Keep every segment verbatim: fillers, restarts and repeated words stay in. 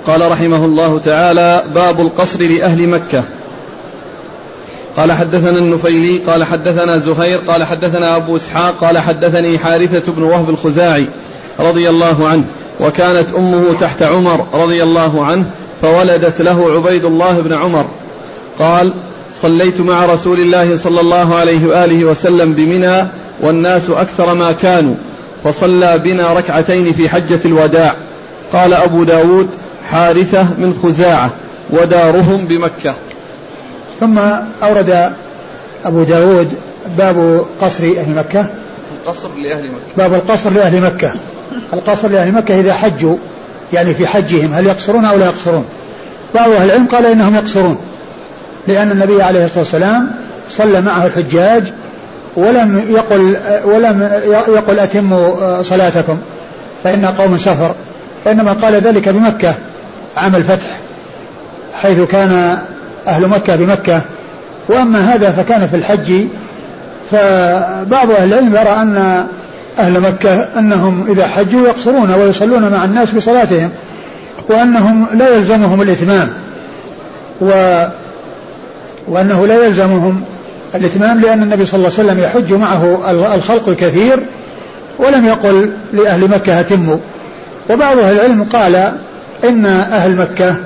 قال رحمه الله تعالى: باب القصر لأهل مكة. قال حدثنا النفيلي قال حدثنا زهير قال حدثنا أبو إسحاق قال حدثني حارثة بن وهب الخزاعي رضي الله عنه وكانت أمه تحت عمر رضي الله عنه فولدت له عبيد الله بن عمر قال: صليت مع رسول الله صلى الله عليه وآله وسلم بمنى والناس أكثر ما كانوا فصلى بنا ركعتين في حجة الوداع. قال أبو داود: حارثة من خزاعة ودارهم بمكة. ثم أورد أبو داود باب قصر أهل مكة. القصر لأهل مكة. باب القصر لأهل مكة. القصر لأهل مكة إذا حجوا يعني في حجهم هل يقصرون أو لا يقصرون؟ بعض أهل العلم قال إنهم يقصرون، لأن النبي عليه الصلاة والسلام صلى معه الحجاج ولم يقل ولم يقل أتموا صلاتكم فإن قوم سفر، وإنما قال ذلك بمكة عام الفتح حيث كان أهل مكة بمكة. وأما هذا فكان في الحج. فبعض أهل العلم يرى أن أهل مكة أنهم إذا حجوا يقصرون ويصلون مع الناس بصلاتهم، وأنهم لا يلزمهم الإتمام، و وأنه لا يلزمهم الإتمام لأن النبي صلى الله عليه وسلم يحج معه الخلق الكثير ولم يقل لأهل مكة أتموا. وبعض أهل العلم قال إن أهل مكة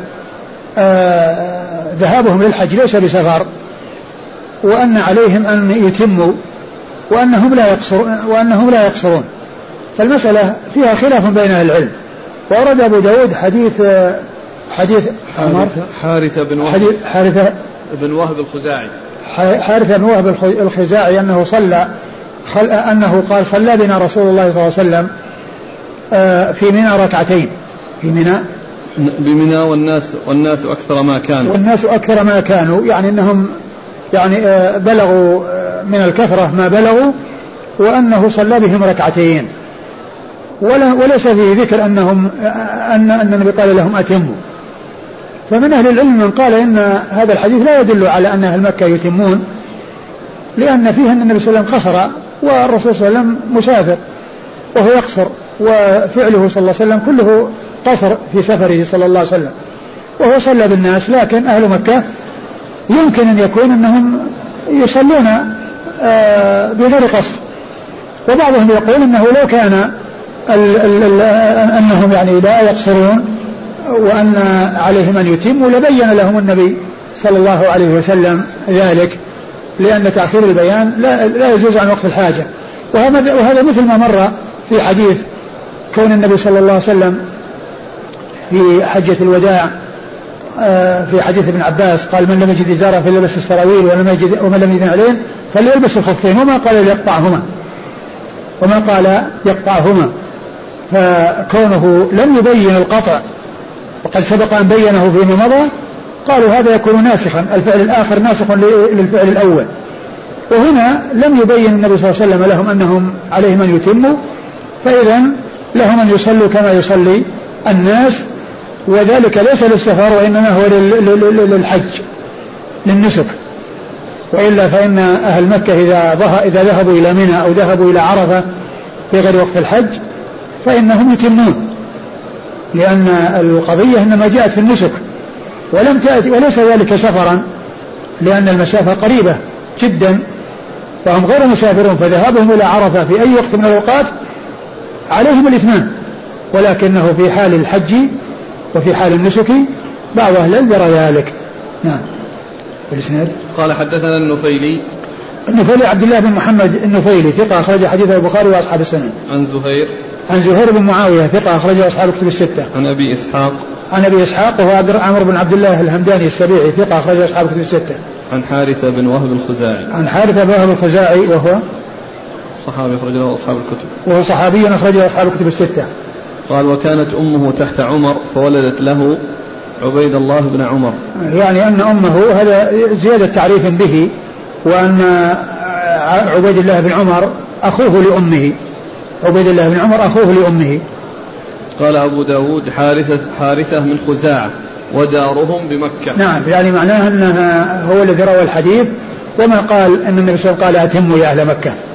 آه ذهابهم للحج ليس بسفر، وأن عليهم أن يتموا وأنهم لا يقصرون وأنهم لا يقصرون. فالمسألة فيها خلاف بين أهل العلم. وأورد أبو داود حديث حديث حارثة, حارثة بن وهب حديث حارثة بن وهب الخزاعي حارثة بن وهب الخزاعي أنه صلى أنه قال: صلى بنا رسول الله صلى الله عليه وسلم في منى ركعتين في منى بمنى والناس والناس أكثر ما كانوا والناس أكثر ما كانوا يعني أنهم يعني بلغوا من الكثرة ما بلغوا، وأنه صلى بهم ركعتين وليس في ذكر أنهم أن أن النبي قال لهم أتموا. فمن أهل العلم من قال إن هذا الحديث لا يدل على أن أهل مكة يتمون، لأن فيه أن النبي صلى الله عليه وسلم قصر والرسول صلى الله عليه وسلم مسافر وهو يقصر، وفعله صلى الله عليه وسلم كله قصر في سفره صلى الله عليه وسلم، وهو صلى بالناس. لكن أهل مكة يمكن أن يكون أنهم يصلون بغير قصر. وبعضهم يقول أنه لو كان ال ال ال أنهم يعني لا يقصرون وأن عليهم أن يتموا لبين لهم النبي صلى الله عليه وسلم ذلك، لأن تأخير البيان لا, لا يجوز عن وقت الحاجة. وهذا, وهذا مثل ما مر في حديث كون النبي صلى الله عليه وسلم في حجة الوداع في حديث ابن عباس قال: من لم يجد إزارا فليلبس السراويل ومن لم يجد نعلين فليلبس الخفين، وما قال يقطعهما وما قال يقطعهما فكونه لم يبين القطع وقد سبق أن بينه فيما مضى قالوا هذا يكون ناسخا، الفعل الآخر ناسخ للفعل الأول. وهنا لم يبين النبي صلى الله عليه وسلم لهم أنهم عليهم أن يتموا، فإذا لهم أن يصلوا كما يصلي الناس، وذلك ليس للسفر وإنما هو للحج للنسك. وإلا فإن أهل مكة إذا, إذا ذهبوا إلى منى أو ذهبوا إلى عرفة في غير وقت الحج فإنهم يتمون، لأن القضية إنما جاءت في النسك ولم تأتي وليس ذلك سفرا، لأن المسافة قريبة جدا فهم غير مسافرون، فذهابهم إلى عرفة في أي وقت من الأوقات عليهم الإتمام، ولكنه في حال الحج وفي حال النسك بعض أهل العلم يرى ذلك. نعم. والإسناد قال حدثنا النفيلي النفيلي عبد الله بن محمد النفيلي ثقة أخرج حديثه البخاري وأصحاب السنن. عن زهير عن زهير بن معاوية ثقة أخرج أصحاب الكتب الستة. عن أبي إسحاق عن أبي إسحاق وهو عمرو بن عبد الله الهمداني السبيعي ثقة أخرج أصحاب الكتب الستة. عن حارثة بن وهب الخزاعي عن حارثة بن وهب الخزاعي وهو صحابي أخرج له أصحاب الكتب وهو صحابي أخرج له أصحاب الكتب الستة. قال: وكانت أمه تحت عمر فولدت له عبيد الله بن عمر، يعني أن أمه هذا زيادة تعريف به، وأن عبيد الله بن عمر أخوه لأمه عبيد الله بن عمر أخوه لأمه. قال أبو داود: حارثة, حارثة من خزاعة ودارهم بمكة. نعم، يعني معناه أنها هو الذي روى الحديث وما قال أن النبي صلى الله عليه وسلم قال أتموا يا أهل مكة.